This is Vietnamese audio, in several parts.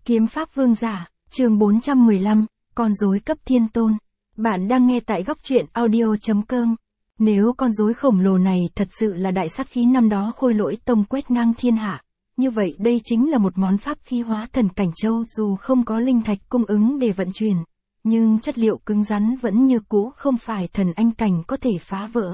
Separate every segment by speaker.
Speaker 1: Kiếm pháp vương giả, chương 415, con rối cấp thiên tôn. Bạn đang nghe tại góc truyện audio.com. Nếu con rối khổng lồ này thật sự là đại sát khí năm đó Khôi Lỗi Tông quét ngang thiên hạ, như vậy đây chính là một món pháp khí hóa thần cảnh châu, dù không có linh thạch cung ứng để vận chuyển, nhưng chất liệu cứng rắn vẫn như cũ, không phải thần anh cảnh có thể phá vỡ.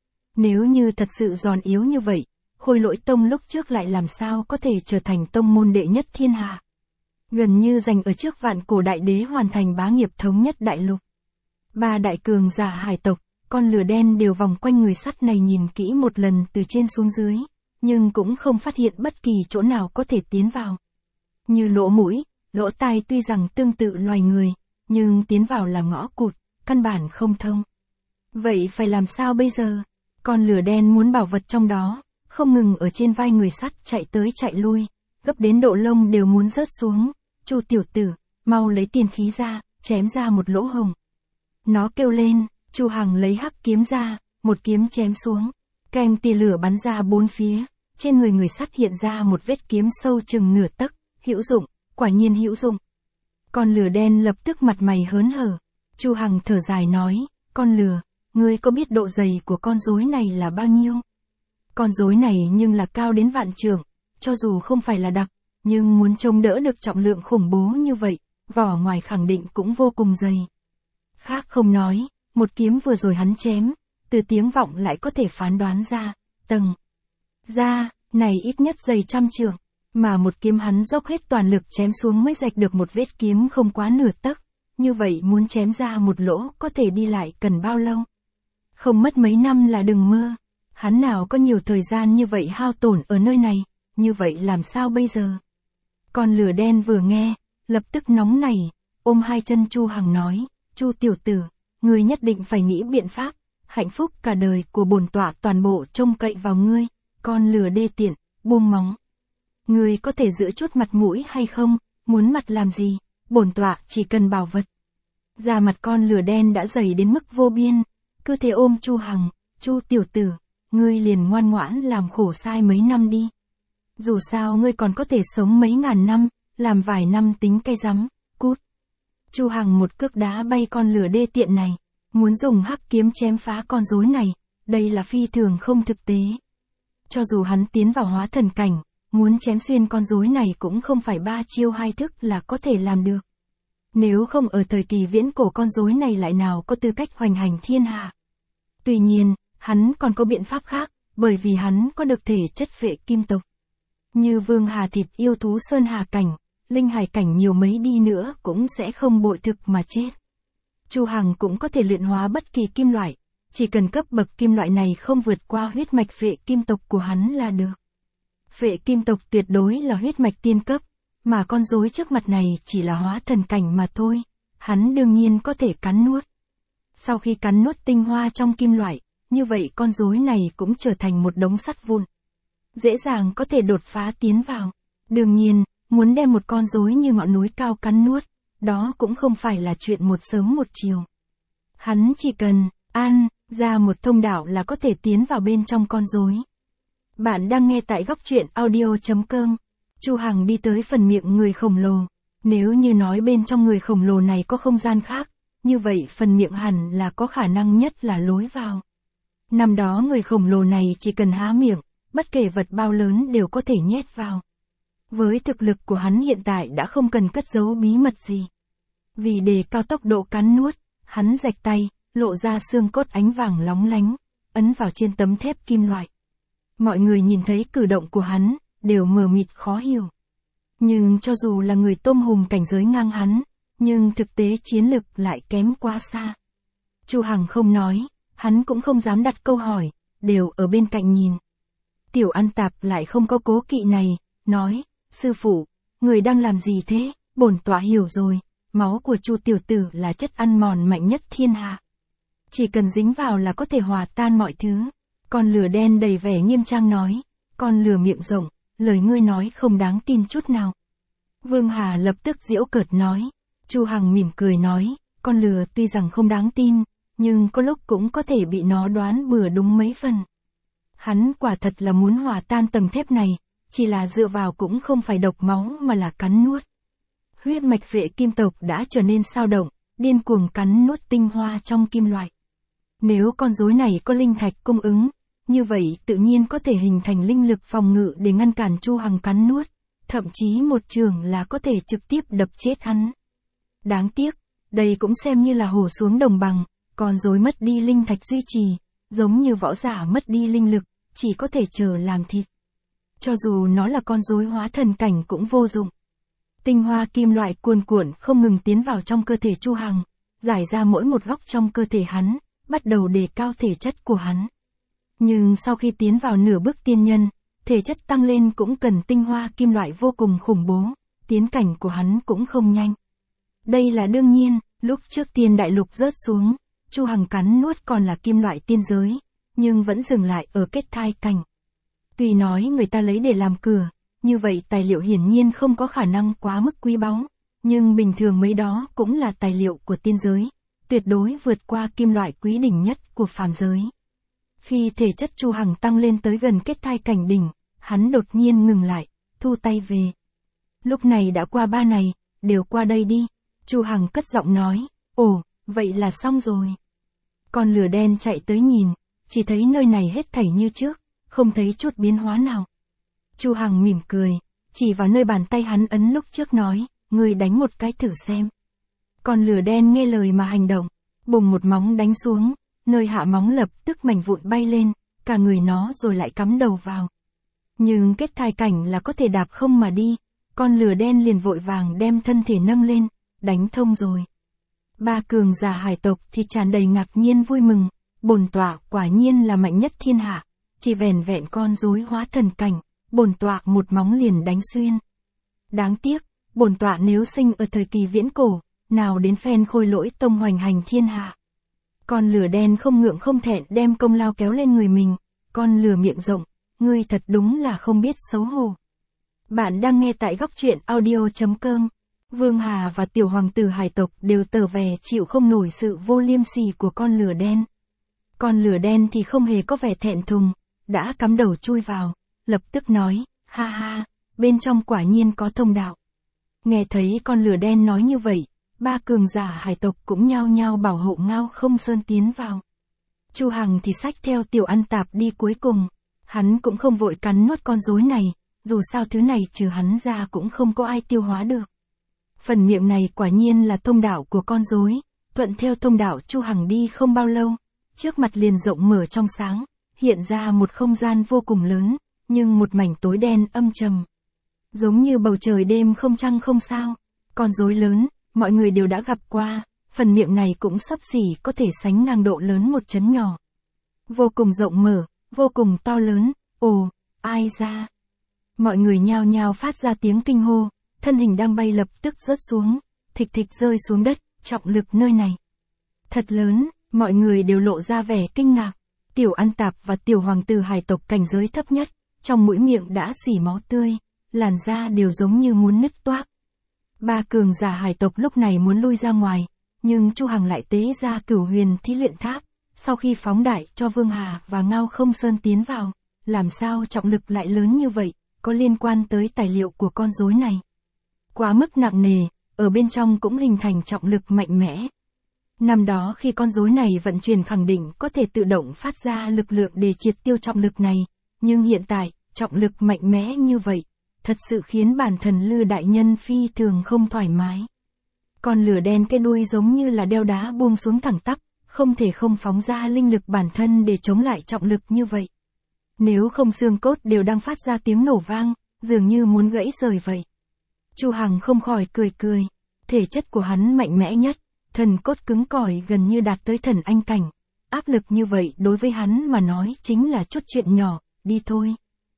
Speaker 1: Nếu như thật sự giòn yếu như vậy, Khôi Lỗi Tông lúc trước lại làm sao có thể trở thành tông môn đệ nhất thiên hạ? Gần như giành ở trước vạn cổ đại đế hoàn thành bá nghiệp thống nhất đại lục. Ba đại cường giả hải tộc, con lửa đen đều vòng quanh người sắt này nhìn kỹ một lần từ trên xuống dưới, nhưng cũng không phát hiện bất kỳ chỗ nào có thể tiến vào. Như lỗ mũi, lỗ tai tuy rằng tương tự loài người, nhưng tiến vào là ngõ cụt, căn bản không thông. Vậy phải làm sao bây giờ? Con lửa đen muốn bảo vật trong đó, không ngừng ở trên vai người sắt chạy tới chạy lui, gấp đến độ lông đều muốn rớt xuống. Chu tiểu tử, mau lấy tiên khí ra, chém ra một lỗ hồng. Nó kêu lên. Chu Hằng lấy hắc kiếm ra, một kiếm chém xuống, kèm tia lửa bắn ra bốn phía, trên người người sắt hiện ra một vết kiếm sâu chừng nửa tấc. Hữu dụng, quả nhiên hữu dụng. Con lửa đen lập tức mặt mày hớn hở. Chu Hằng thở dài nói, con lửa, ngươi có biết độ dày của con rối này là bao nhiêu? Con rối này nhưng là cao đến vạn trượng, cho dù không phải là đặc, nhưng muốn chống đỡ được trọng lượng khủng bố như vậy, vỏ ngoài khẳng định cũng vô cùng dày. Khác không nói, một kiếm vừa rồi hắn chém, từ tiếng vọng lại có thể phán đoán ra, tầng da này ít nhất dày trăm trượng, mà một kiếm hắn dốc hết toàn lực chém xuống mới rạch được một vết kiếm không quá nửa tấc, như vậy muốn chém ra một lỗ có thể đi lại cần bao lâu? Không mất mấy năm là đừng mơ, hắn nào có nhiều thời gian như vậy hao tổn ở nơi này, như vậy làm sao bây giờ? Con lửa đen vừa nghe, lập tức nóng nảy, ôm hai chân Chu Hằng nói, Chu tiểu tử, ngươi nhất định phải nghĩ biện pháp, hạnh phúc cả đời của bổn tọa toàn bộ trông cậy vào ngươi, con lửa đê tiện, buông móng. Ngươi có thể giữ chút mặt mũi hay không, muốn mặt làm gì, bổn tọa chỉ cần bảo vật. Da mặt con lửa đen đã dày đến mức vô biên, cứ thế ôm Chu Hằng, Chu tiểu tử, ngươi liền ngoan ngoãn làm khổ sai mấy năm đi. Dù sao ngươi còn có thể sống mấy ngàn năm, làm vài năm tính cái rắm, cút. Chu Hằng một cước đá bay con lửa đê tiện này, muốn dùng hắc kiếm chém phá con rối này, đây là phi thường không thực tế. Cho dù hắn tiến vào hóa thần cảnh, muốn chém xuyên con rối này cũng không phải ba chiêu hai thức là có thể làm được. Nếu không ở thời kỳ viễn cổ con rối này lại nào có tư cách hoành hành thiên hạ. Tuy nhiên, hắn còn có biện pháp khác, bởi vì hắn có được thể chất phệ kim tộc. Như Vương Hà thịt yêu thú sơn hà cảnh, linh hải cảnh nhiều mấy đi nữa cũng sẽ không bội thực mà chết. Chu Hằng cũng có thể luyện hóa bất kỳ kim loại, chỉ cần cấp bậc kim loại này không vượt qua huyết mạch phệ kim tộc của hắn là được. Phệ kim tộc tuyệt đối là huyết mạch tiên cấp, mà con rối trước mặt này chỉ là hóa thần cảnh mà thôi, hắn đương nhiên có thể cắn nuốt. Sau khi cắn nuốt tinh hoa trong kim loại, như vậy con rối này cũng trở thành một đống sắt vụn. Dễ dàng có thể đột phá tiến vào. Đương nhiên, muốn đem một con rối như ngọn núi cao cắn nuốt, đó cũng không phải là chuyện một sớm một chiều. Hắn chỉ cần ăn ra một thông đạo là có thể tiến vào bên trong con rối. Bạn đang nghe tại góc truyện audio.com. Chu Hằng đi tới phần miệng người khổng lồ. Nếu như nói bên trong người khổng lồ này có không gian khác, như vậy phần miệng hẳn là có khả năng nhất là lối vào. Năm đó người khổng lồ này chỉ cần há miệng, bất kể vật bao lớn đều có thể nhét vào. Với thực lực của hắn hiện tại đã không cần cất giấu bí mật gì. Vì đề cao tốc độ cắn nuốt, hắn rạch tay, lộ ra xương cốt ánh vàng lóng lánh, ấn vào trên tấm thép kim loại. Mọi người nhìn thấy cử động của hắn, đều mờ mịt khó hiểu. Nhưng cho dù là người tôm hùm cảnh giới ngang hắn, nhưng thực tế chiến lực lại kém quá xa. Chu Hằng không nói, hắn cũng không dám đặt câu hỏi, đều ở bên cạnh nhìn. Tiểu Ăn Tạp lại không có cố kỵ này, nói, sư phụ, người đang làm gì thế? Bổn tọa hiểu rồi, máu của Chu tiểu tử là chất ăn mòn mạnh nhất thiên hạ. Chỉ cần dính vào là có thể hòa tan mọi thứ. Con lửa đen đầy vẻ nghiêm trang nói, con lửa miệng rộng, lời ngươi nói không đáng tin chút nào. Vương Hà lập tức giễu cợt nói, Chu Hằng mỉm cười nói, con lửa tuy rằng không đáng tin, nhưng có lúc cũng có thể bị nó đoán bừa đúng mấy phần. Hắn quả thật là muốn hòa tan tầng thép này, chỉ là dựa vào cũng không phải độc máu mà là cắn nuốt. Huyết mạch vệ kim tộc đã trở nên xao động, điên cuồng cắn nuốt tinh hoa trong kim loại. Nếu con rối này có linh thạch cung ứng, như vậy tự nhiên có thể hình thành linh lực phòng ngự để ngăn cản Chu Hằng cắn nuốt, thậm chí một trường là có thể trực tiếp đập chết hắn. Đáng tiếc, đây cũng xem như là hổ xuống đồng bằng, con rối mất đi linh thạch duy trì, giống như võ giả mất đi linh lực, chỉ có thể chờ làm thịt. Cho dù nó là con rối hóa thần cảnh cũng vô dụng. Tinh hoa kim loại cuồn cuộn không ngừng tiến vào trong cơ thể Chu Hằng, giải ra mỗi một góc trong cơ thể hắn, bắt đầu đề cao thể chất của hắn. Nhưng sau khi tiến vào nửa bước tiên nhân, thể chất tăng lên cũng cần tinh hoa kim loại vô cùng khủng bố, tiến cảnh của hắn cũng không nhanh. Đây là đương nhiên, lúc trước tiên đại lục rớt xuống, Chu Hằng cắn nuốt còn là kim loại tiên giới, nhưng vẫn dừng lại ở kết thai cảnh. Tuy nói người ta lấy để làm cửa, như vậy tài liệu hiển nhiên không có khả năng quá mức quý báu, nhưng bình thường mấy đó cũng là tài liệu của tiên giới, tuyệt đối vượt qua kim loại quý đỉnh nhất của phàm giới. Khi thể chất Chu Hằng tăng lên tới gần kết thai cảnh đỉnh, hắn đột nhiên ngừng lại, thu tay về. Lúc này đã qua 3 ngày, đều qua đây đi. Chu Hằng cất giọng nói, ồ, vậy là xong rồi. Con lửa đen chạy tới nhìn, chỉ thấy nơi này hết thảy như trước, không thấy chút biến hóa nào. Chu Hằng mỉm cười, chỉ vào nơi bàn tay hắn ấn lúc trước nói, ngươi đánh một cái thử xem. Con lửa đen nghe lời mà hành động, bùng một móng đánh xuống, nơi hạ móng lập tức mảnh vụn bay lên, cả người nó rồi lại cắm đầu vào. Nhưng kết thai cảnh là có thể đạp không mà đi, con lửa đen liền vội vàng đem thân thể nâng lên, đánh thông rồi. Ba cường giả hải tộc thì tràn đầy ngạc nhiên vui mừng, bổn tọa quả nhiên là mạnh nhất thiên hạ, chỉ vẻn vẹn con rối hóa thần cảnh, bổn tọa một móng liền đánh xuyên. Đáng tiếc, bổn tọa nếu sinh ở thời kỳ viễn cổ, nào đến phen Khôi Lỗi Tông hoành hành thiên hạ. Con lửa đen không ngượng không thẹn đem công lao kéo lên người mình, con lửa miệng rộng, ngươi thật đúng là không biết xấu hổ. Bạn đang nghe tại góc truyện audio.com. Vương Hà và tiểu hoàng tử hải tộc đều tở vẻ chịu không nổi sự vô liêm sỉ của con lửa đen. Con lửa đen thì không hề có vẻ thẹn thùng, đã cắm đầu chui vào, lập tức nói, ha ha, bên trong quả nhiên có thông đạo. Nghe thấy con lửa đen nói như vậy, ba cường giả hải tộc cũng nhao nhao bảo hộ Ngao Không Sơn tiến vào. Chu Hằng thì xách theo tiểu ăn tạp đi cuối cùng, hắn cũng không vội cắn nuốt con rối này, dù sao thứ này trừ hắn ra cũng không có ai tiêu hóa được. Phần miệng này quả nhiên là thông đạo của con rối, thuận theo thông đạo Chu Hằng đi không bao lâu, trước mặt liền rộng mở trong sáng, hiện ra một không gian vô cùng lớn, nhưng một mảnh tối đen âm trầm. Giống như bầu trời đêm không trăng không sao, con rối lớn, mọi người đều đã gặp qua, phần miệng này cũng xấp xỉ có thể sánh ngang độ lớn một trấn nhỏ. Vô cùng rộng mở, vô cùng to lớn, ồ, ai ra? Mọi người nhao nhao phát ra tiếng kinh hô, thân hình đang bay lập tức rớt xuống, thịch thịch rơi xuống đất, trọng lực nơi này. Thật lớn, mọi người đều lộ ra vẻ kinh ngạc, tiểu ăn tạp và tiểu hoàng tử hải tộc cảnh giới thấp nhất, trong mũi miệng đã xỉ máu tươi, làn da đều giống như muốn nứt toác. Ba cường giả hải tộc lúc này muốn lui ra ngoài, nhưng Chu Hằng lại tế ra Cửu Huyền Thí Luyện Tháp, sau khi phóng đại cho Vương Hà và Ngao Không Sơn tiến vào, làm sao trọng lực lại lớn như vậy, có liên quan tới tài liệu của con rối này. Quá mức nặng nề, ở bên trong cũng hình thành trọng lực mạnh mẽ. Năm đó khi con rối này vận chuyển khẳng định có thể tự động phát ra lực lượng để triệt tiêu trọng lực này, nhưng hiện tại, trọng lực mạnh mẽ như vậy, thật sự khiến bản thần Lư đại nhân phi thường không thoải mái. Con lửa đen cái đuôi giống như là đeo đá buông xuống thẳng tắp, không thể không phóng ra linh lực bản thân để chống lại trọng lực như vậy. Nếu không xương cốt đều đang phát ra tiếng nổ vang, dường như muốn gãy rời vậy. Chu Hằng không khỏi cười cười, thể chất của hắn mạnh mẽ nhất, thần cốt cứng cỏi gần như đạt tới thần anh cảnh, áp lực như vậy đối với hắn mà nói chính là chút chuyện nhỏ, đi thôi.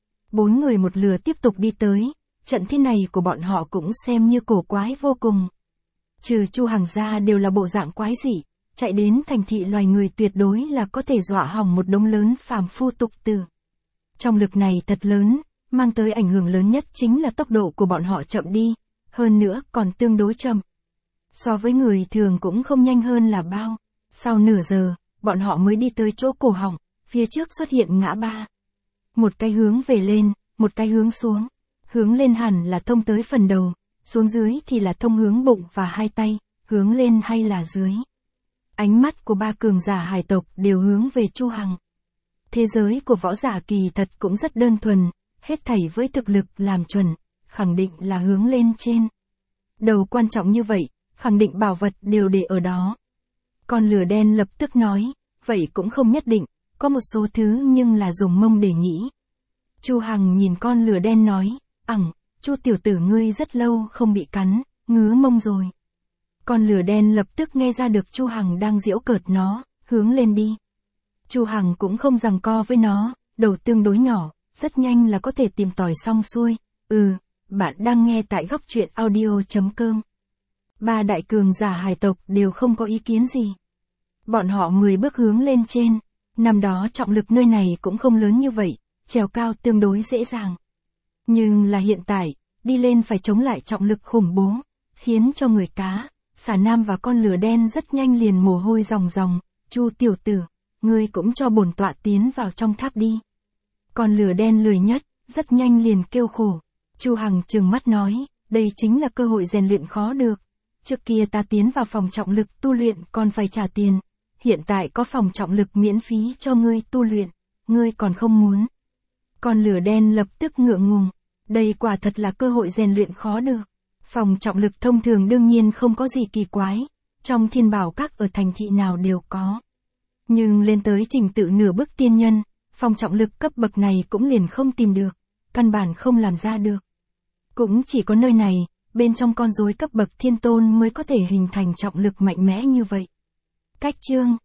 Speaker 1: 4 người một lửa tiếp tục đi tới, trận thế này của bọn họ cũng xem như cổ quái vô cùng. Trừ Chu Hằng ra đều là bộ dạng quái dị, chạy đến thành thị loài người tuyệt đối là có thể dọa hỏng một đống lớn phàm phu tục tử. Trong lực này thật lớn, mang tới ảnh hưởng lớn nhất chính là tốc độ của bọn họ chậm đi, hơn nữa còn tương đối chậm. So với người thường cũng không nhanh hơn là bao, sau nửa giờ, bọn họ mới đi tới chỗ cổ họng, phía trước xuất hiện ngã ba. Một cái hướng về lên, một cái hướng xuống, hướng lên hẳn là thông tới phần đầu, xuống dưới thì là thông hướng bụng và hai tay, hướng lên hay là dưới. Ánh mắt của ba cường giả hải tộc đều hướng về Chu Hằng. Thế giới của võ giả kỳ thật cũng rất đơn thuần, hết thảy với thực lực làm chuẩn, khẳng định là hướng lên trên. Đầu quan trọng như vậy, khẳng định bảo vật đều để ở đó. Con lửa đen lập tức nói, vậy cũng không nhất định, có một số thứ nhưng là dùng mông để nghĩ. Chu Hằng nhìn con lửa đen nói, Chu tiểu tử ngươi rất lâu không bị cắn, ngứa mông rồi. Con lửa đen lập tức nghe ra được Chu Hằng đang giễu cợt nó, hướng lên đi. Chu Hằng cũng không giằng co với nó, đầu tương đối nhỏ, rất nhanh là có thể tìm tòi xong xuôi. Bạn đang nghe tại Góc Truyện Audio.com. Ba đại cường giả hải tộc đều không có ý kiến gì. Bọn họ 10 bước hướng lên trên, năm đó trọng lực nơi này cũng không lớn như vậy, trèo cao tương đối dễ dàng. Nhưng là hiện tại, đi lên phải chống lại trọng lực khủng bố, khiến cho người cá, xà nam và con lửa đen rất nhanh liền mồ hôi ròng ròng. Chu tiểu tử, ngươi cũng cho bổn tọa tiến vào trong tháp đi. Con lửa đen lười nhất, rất nhanh liền kêu khổ. Chu Hằng trừng mắt nói, đây chính là cơ hội rèn luyện khó được. Trước kia ta tiến vào phòng trọng lực tu luyện còn phải trả tiền. Hiện tại có phòng trọng lực miễn phí cho ngươi tu luyện, ngươi còn không muốn. Con lửa đen lập tức ngượng ngùng, đây quả thật là cơ hội rèn luyện khó được. Phòng trọng lực thông thường đương nhiên không có gì kỳ quái, trong thiên bảo các ở thành thị nào đều có. Nhưng lên tới trình tự nửa bước tiên nhân, phòng trọng lực cấp bậc này cũng liền không tìm được, căn bản không làm ra được. Cũng chỉ có nơi này, bên trong con rối cấp bậc thiên tôn mới có thể hình thành trọng lực mạnh mẽ như vậy. Cách chương